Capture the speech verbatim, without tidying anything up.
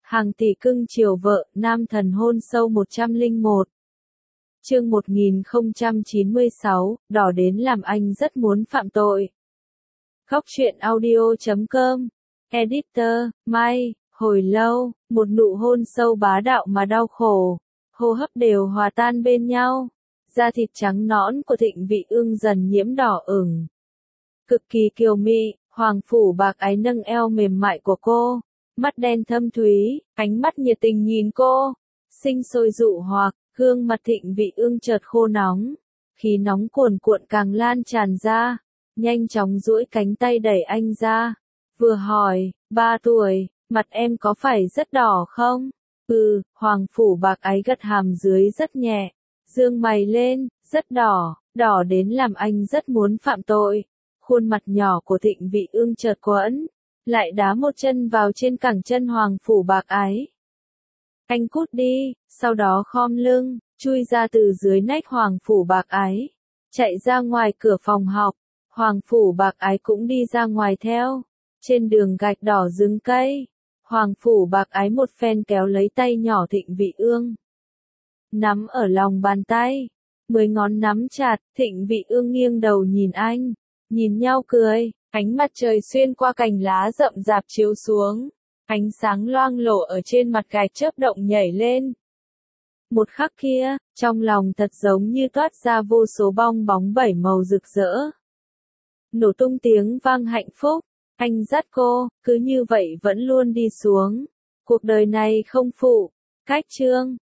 Hàng tỷ cưng chiều vợ, nam thần hôn sâu một trăm lẻ một. Chương một nghìn không trăm chín mươi sáu, đỏ đến làm anh rất muốn phạm tội. Góc truyện audio chấm com. Editor, May, hồi lâu, một nụ hôn sâu bá đạo mà đau khổ, hô hấp đều hòa tan bên nhau. Da thịt trắng nõn của Thịnh Vị Ương dần nhiễm đỏ ửng. Cực kỳ kiều mị, hoàng phủ bạc ái nâng eo mềm mại của cô, mắt đen thâm thúy, ánh mắt nhiệt tình nhìn cô, sinh sôi dụ hoặc, gương mặt Thịnh Vị Ương chợt khô nóng, khí nóng cuồn cuộn càng lan tràn ra, nhanh chóng duỗi cánh tay đẩy anh ra, vừa hỏi, ba tuổi, mặt em có phải rất đỏ không? Ừ, hoàng phủ bạc ái gật hàm dưới rất nhẹ, dương mày lên, rất đỏ, đỏ đến làm anh rất muốn phạm tội. Khuôn mặt nhỏ của Thịnh Vị Ương chợt quẫn, lại đá một chân vào trên cẳng chân hoàng phủ bạc ái. Anh cút đi, sau đó khom lưng, chui ra từ dưới nách hoàng phủ bạc ái, chạy ra ngoài cửa phòng học, hoàng phủ bạc ái cũng đi ra ngoài theo. Trên đường gạch đỏ rừng cây, hoàng phủ bạc ái một phen kéo lấy tay nhỏ Thịnh Vị Ương, nắm ở lòng bàn tay, mười ngón nắm chặt. Thịnh Vị Ương nghiêng đầu nhìn anh, nhìn nhau cười, ánh mặt trời xuyên qua cành lá rậm rạp chiếu xuống, ánh sáng loang lổ ở trên mặt gạch chớp động nhảy lên. Một khắc kia, trong lòng thật giống như toát ra vô số bong bóng bảy màu rực rỡ. Nổ tung tiếng vang hạnh phúc, anh dắt cô, cứ như vậy vẫn luôn đi xuống. Cuộc đời này không phụ. Cách chương